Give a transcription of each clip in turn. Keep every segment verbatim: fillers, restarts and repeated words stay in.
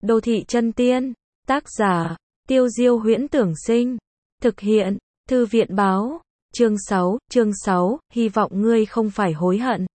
Đô thị chân tiên. Tác giả, Tiêu Diêu Huyễn Tưởng Sinh. Thực hiện, Thư viện báo. Chương sáu, chương sáu, hy vọng ngươi không phải hối hận.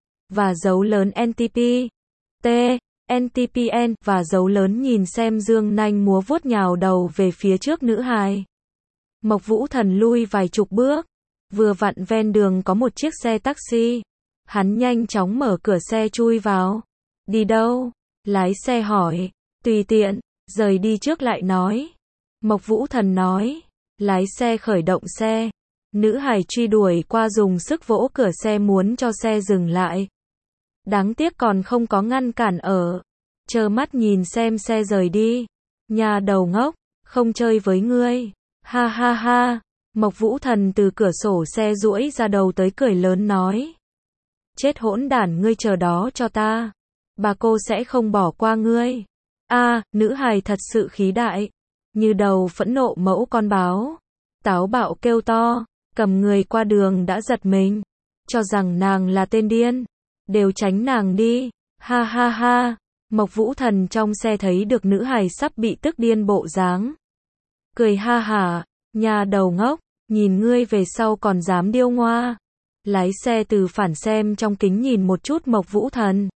Và dấu lớn en tê pê. T. en tê pê en và dấu lớn nhìn xem dương nanh múa vuốt nhào đầu về phía trước nữ hài. Mộc Vũ Thần lui vài chục bước. Vừa vặn ven đường có một chiếc xe taxi. Hắn nhanh chóng mở cửa xe chui vào. Đi đâu? Lái xe hỏi. Tùy tiện, rời đi trước lại nói. Mộc Vũ Thần nói. Lái xe khởi động xe. Nữ hài truy đuổi qua dùng sức vỗ cửa xe muốn cho xe dừng lại. Đáng tiếc còn không có ngăn cản ở. Chờ mắt nhìn xem xe rời đi. Nhà đầu ngốc, không chơi với ngươi. Ha ha ha. Mộc Vũ Thần từ cửa sổ xe duỗi ra đầu tới cười lớn nói. Chết hỗn đản, ngươi chờ đó cho ta. Bà cô sẽ không bỏ qua ngươi. A, à, nữ hài thật sự khí đại. Như đầu phẫn nộ mẫu con báo. Táo bạo kêu to, cầm người qua đường đã giật mình. Cho rằng nàng là tên điên. Đều tránh nàng đi. Ha ha ha. Mộc Vũ Thần trong xe thấy được nữ hài sắp bị tức điên bộ dáng. Cười ha hả. Nhà đầu ngốc, nhìn ngươi về sau còn dám điêu ngoa. Lái xe từ phản xem trong kính nhìn một chút Mộc Vũ Thần.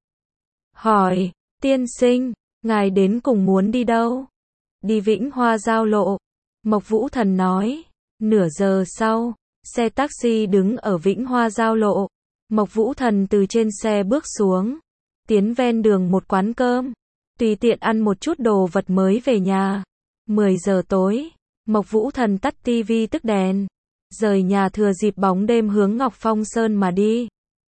Hỏi, tiên sinh, ngài đến cùng muốn đi đâu? Đi Vĩnh Hoa giao lộ. Mộc Vũ Thần nói. Nửa giờ sau, xe taxi đứng ở Vĩnh Hoa giao lộ. Mộc Vũ Thần từ trên xe bước xuống. Tiến ven đường một quán cơm. Tùy tiện ăn một chút đồ vật mới về nhà. mười giờ tối, Mộc Vũ Thần tắt tivi tức đèn. Rời nhà thừa dịp bóng đêm hướng Ngọc Phong Sơn mà đi.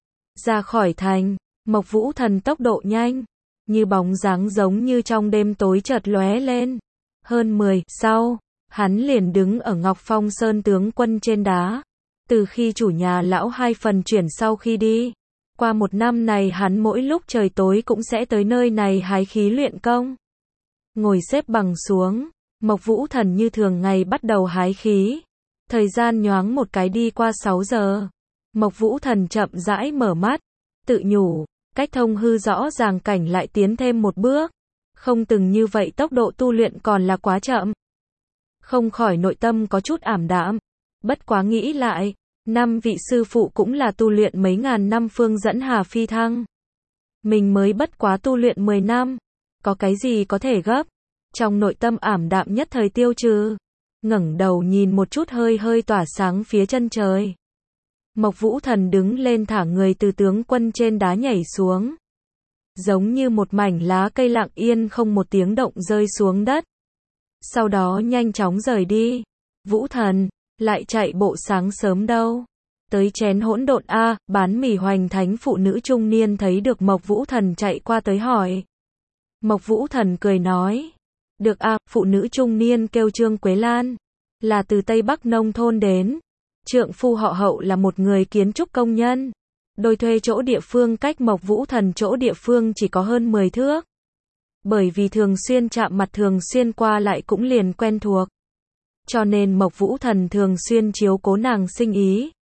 Ra khỏi thành, Mộc Vũ Thần tốc độ nhanh. Như bóng dáng giống như trong đêm tối chợt lóe lên. Hơn mười sau, hắn liền đứng ở Ngọc Phong Sơn tướng quân trên đá. Từ khi chủ nhà lão hai phần chuyển sau khi đi. Qua một năm này hắn mỗi lúc trời tối cũng sẽ tới nơi này hái khí luyện công. Ngồi xếp bằng xuống, Mộc Vũ Thần như thường ngày bắt đầu hái khí. Thời gian nhoáng một cái đi qua sáu giờ. Mộc Vũ Thần chậm rãi mở mắt, tự nhủ, cách thông hư rõ ràng cảnh lại tiến thêm một bước. Không từng như vậy tốc độ tu luyện còn là quá chậm. Không khỏi nội tâm có chút ảm đạm. Bất quá nghĩ lại, năm vị sư phụ cũng là tu luyện mấy ngàn năm phương dẫn hà phi thăng. Mình mới bất quá tu luyện mười năm. Có cái gì có thể gấp? Trong nội tâm ảm đạm nhất thời tiêu trừ. Ngẩng đầu nhìn một chút hơi hơi tỏa sáng phía chân trời. Mộc Vũ Thần đứng lên thả người từ tướng quân trên đá nhảy xuống. Giống như một mảnh lá cây lặng yên không một tiếng động rơi xuống đất. Sau đó nhanh chóng rời đi. Vũ Thần, lại chạy bộ sáng sớm đâu? Tới chén hỗn độn a, bán mì hoành thánh phụ nữ trung niên thấy được Mộc Vũ Thần chạy qua tới hỏi. Mộc Vũ Thần cười nói. Được a, phụ nữ trung niên kêu Trương Quế Lan. Là từ Tây Bắc nông thôn đến. Trượng phu họ Hậu là một người kiến trúc công nhân. Đôi thuê chỗ địa phương cách Mộc Vũ Thần chỗ địa phương chỉ có hơn mười thước. Bởi vì thường xuyên chạm mặt thường xuyên qua lại cũng liền quen thuộc. Cho nên Mộc Vũ Thần thường xuyên chiếu cố nàng sinh ý.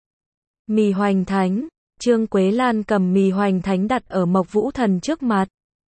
Mì hoành thánh. Trương Quế Lan cầm mì hoành thánh đặt ở Mộc Vũ Thần trước mặt.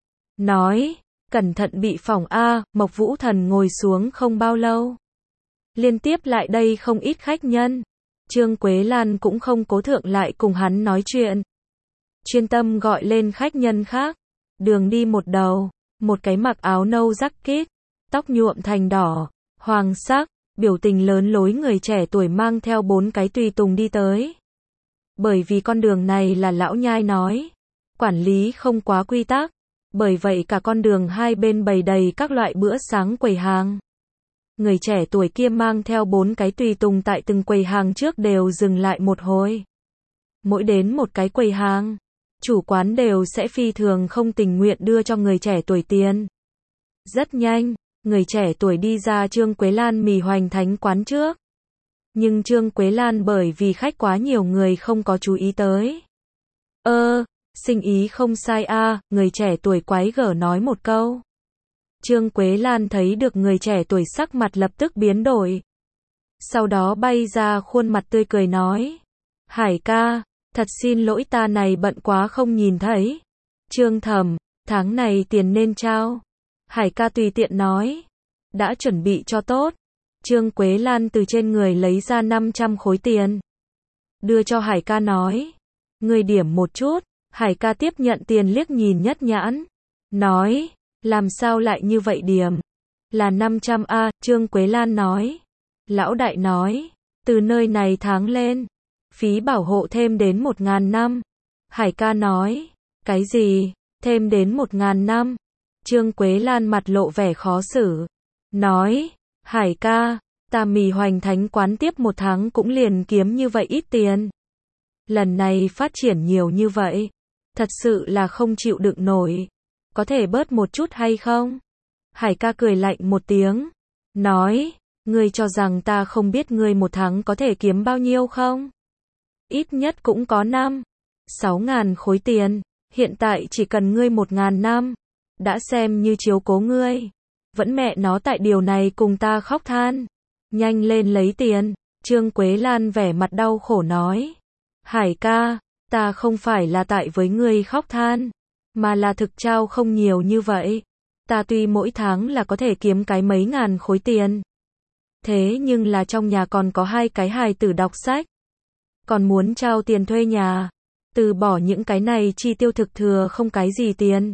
Nói, cẩn thận bị phỏng a. Mộc Vũ Thần ngồi xuống không bao lâu. Liên tiếp lại đây không ít khách nhân. Trương Quế Lan cũng không cố thượng lại cùng hắn nói chuyện. Chuyên tâm gọi lên khách nhân khác. Đường đi một đầu, một cái mặc áo nâu jacket, tóc nhuộm thành đỏ, hoàng sắc, biểu tình lớn lối người trẻ tuổi mang theo bốn cái tùy tùng đi tới. Bởi vì con đường này là lão nhai nói, quản lý không quá quy tắc, bởi vậy cả con đường hai bên bày đầy các loại bữa sáng quầy hàng. Người trẻ tuổi kia mang theo bốn cái tùy tùng tại từng quầy hàng trước đều dừng lại một hồi. Mỗi đến một cái quầy hàng, chủ quán đều sẽ phi thường không tình nguyện đưa cho người trẻ tuổi tiền. Rất nhanh, người trẻ tuổi đi ra Trương Quế Lan mì hoành thánh quán trước. Nhưng Trương Quế Lan bởi vì khách quá nhiều người không có chú ý tới. Ơ, sinh ý không sai a, người trẻ tuổi quái gở nói một câu. Trương Quế Lan thấy được người trẻ tuổi sắc mặt lập tức biến đổi. Sau đó bay ra khuôn mặt tươi cười nói. Hải ca, thật xin lỗi ta này bận quá không nhìn thấy. Trương Thẩm, tháng này tiền nên trao. Hải ca tùy tiện nói. Đã chuẩn bị cho tốt. Trương Quế Lan từ trên người lấy ra năm trăm khối tiền. Đưa cho Hải ca nói. Ngươi điểm một chút. Hải ca tiếp nhận tiền liếc nhìn nhất nhãn. Nói. Làm sao lại như vậy điểm? Là năm trăm a, Trương Quế Lan nói. Lão đại nói. Từ nơi này tháng lên. Phí bảo hộ thêm đến một ngàn năm. Hải ca nói. Cái gì? Thêm đến một ngàn năm. Trương Quế Lan mặt lộ vẻ khó xử. Nói. Hải ca. Ta Mì Hoành Thánh quán tiếp một tháng cũng liền kiếm như vậy ít tiền. Lần này phát triển nhiều như vậy. Thật sự là không chịu đựng nổi. Có thể bớt một chút hay không? Hải ca cười lạnh một tiếng. Nói. Ngươi cho rằng ta không biết ngươi một tháng có thể kiếm bao nhiêu không? Ít nhất cũng có năm. Sáu ngàn khối tiền. Hiện tại chỉ cần ngươi một ngàn năm. Đã xem như chiếu cố ngươi. Vẫn mẹ nó tại điều này cùng ta khóc than. Nhanh lên lấy tiền. Trương Quế Lan vẻ mặt đau khổ nói. Hải ca, ta không phải là tại với ngươi khóc than. Mà là thực trao không nhiều như vậy. Ta tuy mỗi tháng là có thể kiếm cái mấy ngàn khối tiền. Thế nhưng là trong nhà còn có hai cái hài tử đọc sách. Còn muốn trao tiền thuê nhà. Từ bỏ những cái này chi tiêu thực thừa không cái gì tiền.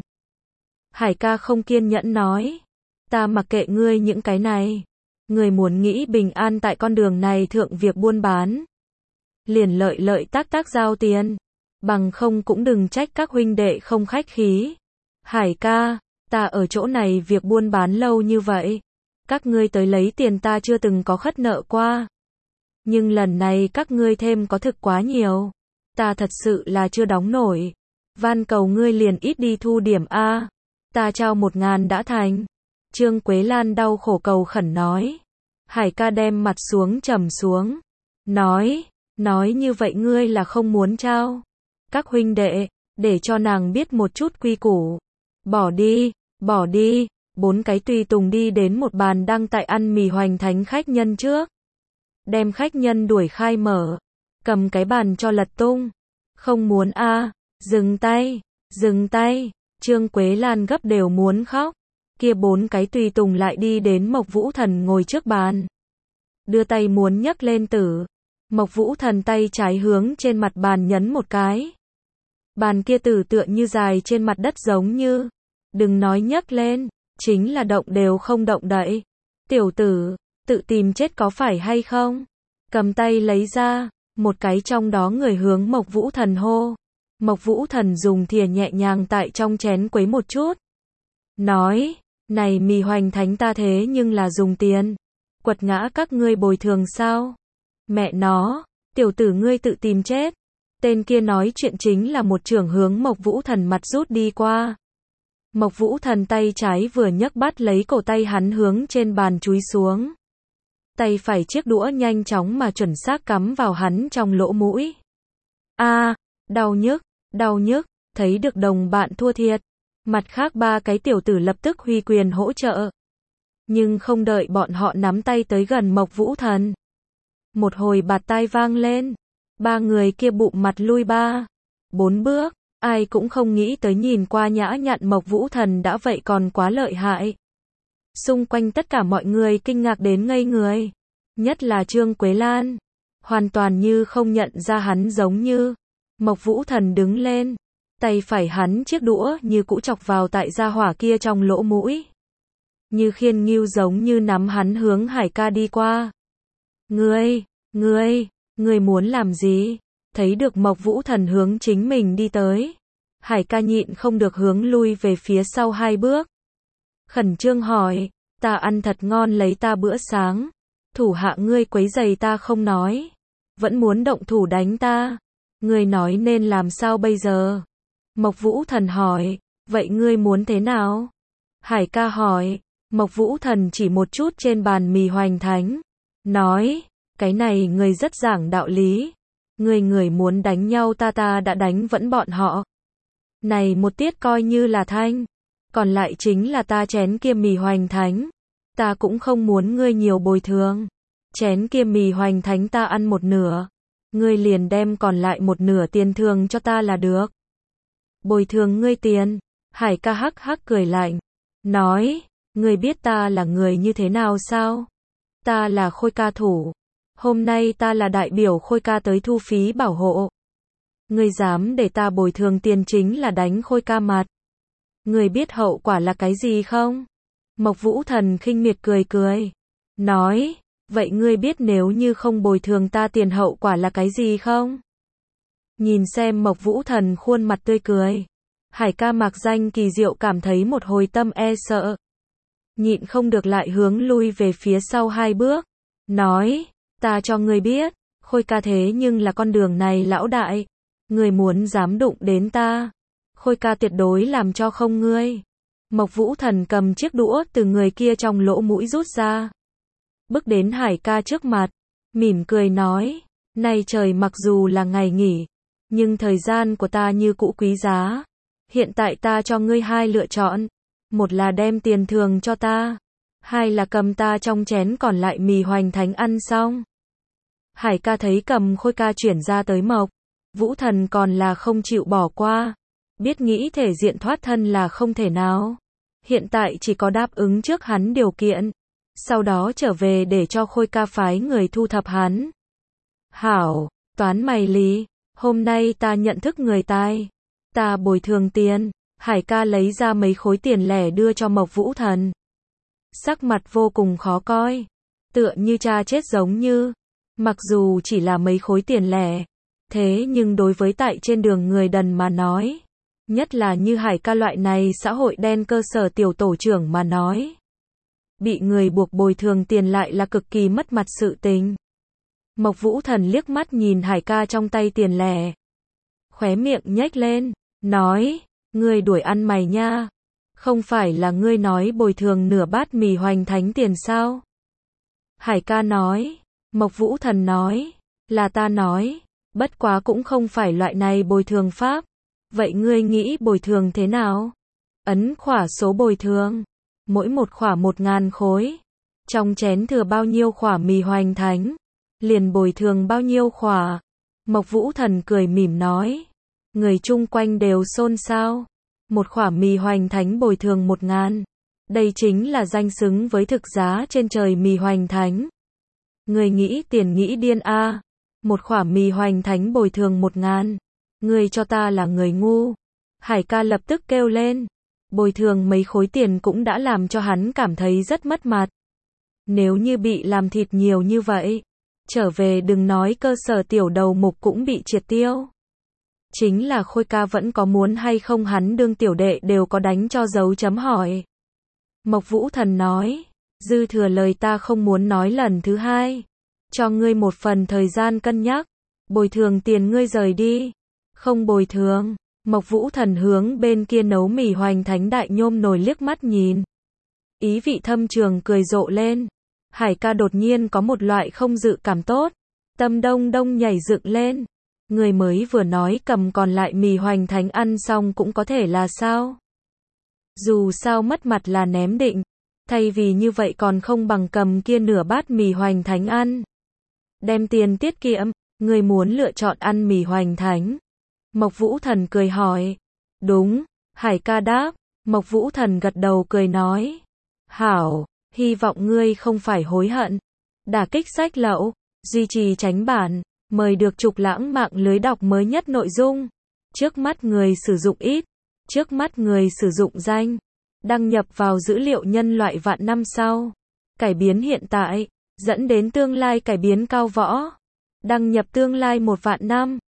Hải ca không kiên nhẫn nói. Ta mặc kệ ngươi những cái này. Ngươi muốn nghĩ bình an tại con đường này thượng việc buôn bán. Liền lợi lợi tác tác giao tiền. Bằng không cũng đừng trách các huynh đệ không khách khí. Hải ca, ta ở chỗ này việc buôn bán lâu như vậy. Các ngươi tới lấy tiền ta chưa từng có khất nợ qua. Nhưng lần này các ngươi thêm có thực quá nhiều. Ta thật sự là chưa đóng nổi. Van cầu ngươi liền ít đi thu điểm A. Ta trao một ngàn đã thành. Trương Quế Lan đau khổ cầu khẩn nói. Hải ca đem mặt xuống trầm xuống. Nói, nói như vậy ngươi là không muốn trao. Các huynh đệ, để cho nàng biết một chút quy củ. Bỏ đi, bỏ đi. Bốn cái tùy tùng đi đến một bàn đang tại ăn Mì Hoành Thánh khách nhân trước. Đem khách nhân đuổi khai mở. Cầm cái bàn cho lật tung. Không muốn a, à. Dừng tay, dừng tay. Trương Quế Lan gấp đều muốn khóc. Kia bốn cái tùy tùng lại đi đến Mộc Vũ Thần ngồi trước bàn. Đưa tay muốn nhấc lên tử. Mộc Vũ Thần tay trái hướng trên mặt bàn nhấn một cái. Bàn kia tử tựa như dài trên mặt đất giống như. Đừng nói nhấc lên. Chính là động đều không động đậy. Tiểu tử, tự tìm chết có phải hay không? Cầm tay lấy ra. Một cái trong đó người hướng Mộc Vũ Thần hô. Mộc Vũ Thần dùng thìa nhẹ nhàng tại trong chén quấy một chút. Nói, này Mì Hoành Thánh ta thế nhưng là dùng tiền. Quật ngã các ngươi bồi thường sao? Mẹ nó, tiểu tử ngươi tự tìm chết. Tên kia nói chuyện chính là một trưởng hướng Mộc Vũ Thần mặt rút đi qua. Mộc Vũ Thần tay trái vừa nhấc bắt lấy cổ tay hắn hướng trên bàn chúi xuống. Tay phải chiếc đũa nhanh chóng mà chuẩn xác cắm vào hắn trong lỗ mũi. A, à, đau nhức, đau nhức, thấy được đồng bạn thua thiệt. Mặt khác ba cái tiểu tử lập tức huy quyền hỗ trợ. Nhưng không đợi bọn họ nắm tay tới gần Mộc Vũ Thần. Một hồi bạt tai vang lên. Ba người kia bụng mặt lui ba. Bốn bước. Ai cũng không nghĩ tới nhìn qua nhã nhặn Mộc Vũ Thần đã vậy còn quá lợi hại. Xung quanh tất cả mọi người kinh ngạc đến ngây người. Nhất là Trương Quế Lan. Hoàn toàn như không nhận ra hắn giống như. Mộc Vũ Thần đứng lên. Tay phải hắn chiếc đũa như cũ chọc vào tại gia hỏa kia trong lỗ mũi. Như khiên nghiêu giống như nắm hắn hướng Hải ca đi qua. Ngươi, ngươi, ngươi muốn làm gì? Thấy được Mộc Vũ Thần hướng chính mình đi tới. Hải ca nhịn không được hướng lui về phía sau hai bước. Khẩn trương hỏi, ta ăn thật ngon lấy ta bữa sáng. Thủ hạ ngươi quấy giày ta không nói. Vẫn muốn động thủ đánh ta. Ngươi nói nên làm sao bây giờ? Mộc Vũ Thần hỏi, vậy ngươi muốn thế nào? Hải ca hỏi, Mộc Vũ Thần chỉ một chút trên bàn Mì Hoành Thánh. Nói, cái này ngươi rất giảng đạo lý. Ngươi người muốn đánh nhau ta ta đã đánh vẫn bọn họ. Này một tiết coi như là thanh. Còn lại chính là ta chén kia Mì Hoành Thánh. Ta cũng không muốn ngươi nhiều bồi thường. Chén kia Mì Hoành Thánh ta ăn một nửa. Ngươi liền đem còn lại một nửa tiền thường cho ta là được. Bồi thường ngươi tiền. Hải ca hắc hắc cười lạnh. nói, ngươi biết ta là người như thế nào sao? Ta là Khôi ca thủ. Hôm nay ta là đại biểu Khôi ca tới thu phí bảo hộ. Ngươi dám để ta bồi thường tiền chính là đánh Khôi ca mặt. Ngươi biết hậu quả là cái gì không? Mộc Vũ Thần khinh miệt cười cười. Nói, vậy ngươi biết nếu như không bồi thường ta tiền hậu quả là cái gì không? Nhìn xem Mộc Vũ Thần khuôn mặt tươi cười. Hải ca Mạc Danh kỳ diệu cảm thấy một hồi tâm e sợ. Nhịn không được lại hướng lui về phía sau hai bước. Nói, ta cho ngươi biết, Khôi ca thế nhưng là con đường này lão đại. Ngươi muốn dám đụng đến ta, Khôi ca tuyệt đối làm cho không ngươi. Mộc Vũ Thần cầm chiếc đũa từ người kia trong lỗ mũi rút ra. Bước đến Hải ca trước mặt, mỉm cười nói, nay trời mặc dù là ngày nghỉ, nhưng thời gian của ta như cũ quý giá. Hiện tại ta cho ngươi hai lựa chọn, một là đem tiền thường cho ta, hai là cầm ta trong chén còn lại mì hoành thánh ăn xong. Hải ca thấy cầm Khôi ca chuyển ra tới Mộc Vũ Thần còn là không chịu bỏ qua, biết nghĩ thể diện thoát thân là không thể nào. Hiện tại chỉ có đáp ứng trước hắn điều kiện, sau đó trở về để cho Khôi ca phái người thu thập hắn. Hảo, toán mày lý, hôm nay ta nhận thức người tài, ta bồi thường tiền. Hải ca lấy ra mấy khối tiền lẻ đưa cho Mộc Vũ Thần. Sắc mặt vô cùng khó coi, tựa như cha chết giống như. Mặc dù chỉ là mấy khối tiền lẻ, thế nhưng đối với tại trên đường người đần mà nói, nhất là như Hải ca loại này xã hội đen cơ sở tiểu tổ trưởng mà nói, bị người buộc bồi thường tiền lại là cực kỳ mất mặt sự tình. Mộc Vũ Thần liếc mắt nhìn Hải ca trong tay tiền lẻ, khóe miệng nhếch lên, nói, ngươi đuổi ăn mày nha, không phải là ngươi nói bồi thường nửa bát mì hoành thánh tiền sao? Hải ca nói, Mộc Vũ Thần nói, là ta nói, bất quá cũng không phải loại này bồi thường pháp. Vậy ngươi nghĩ bồi thường thế nào? Ấn khỏa số bồi thường, mỗi một khỏa một ngàn khối. Trong chén thừa bao nhiêu khỏa mì hoành thánh, liền bồi thường bao nhiêu khỏa. Mộc Vũ Thần cười mỉm nói, người chung quanh đều xôn xao. Một khỏa mì hoành thánh bồi thường một ngàn, đây chính là danh xứng với thực giá trên trời mì hoành thánh. Người nghĩ tiền nghĩ điên a, à. Một khỏa mì hoành thánh bồi thường một ngàn, người cho ta là người ngu. Hải ca lập tức kêu lên, bồi thường mấy khối tiền cũng đã làm cho hắn cảm thấy rất mất mặt. Nếu như bị làm thịt nhiều như vậy, trở về đừng nói cơ sở tiểu đầu mục cũng bị triệt tiêu. Chính là Khôi ca vẫn có muốn hay không hắn đương tiểu đệ đều có đánh cho dấu chấm hỏi. Mộc Vũ Thần nói, dư thừa lời ta không muốn nói lần thứ hai. Cho ngươi một phần thời gian cân nhắc, bồi thường tiền ngươi rời đi. Không bồi thường. Mộc Vũ Thần hướng bên kia nấu mì hoành thánh đại nhôm nồi liếc mắt nhìn. Ý vị thâm trường cười rộ lên. Hải ca đột nhiên có một loại không dự cảm tốt. Tâm đông đông nhảy dựng lên. Người mới vừa nói cầm còn lại mì hoành thánh ăn xong cũng có thể là sao? Dù sao mất mặt là ném định. Thay vì như vậy còn không bằng cầm kia nửa bát mì hoành thánh ăn. Đem tiền tiết kiệm, người muốn lựa chọn ăn mì hoành thánh. Mộc Vũ Thần cười hỏi. Đúng, Hải ca đáp. Mộc Vũ Thần gật đầu cười nói. Hảo, hy vọng ngươi không phải hối hận. Đả kích sách lậu, duy trì tránh bản, mời được Trục Lãng mạng lưới đọc mới nhất nội dung. Trước mắt người sử dụng ít, trước mắt người sử dụng danh. Đăng nhập vào dữ liệu nhân loại vạn năm sau. Cải biến hiện tại, dẫn đến tương lai cải biến cao võ. Đăng nhập tương lai một vạn năm.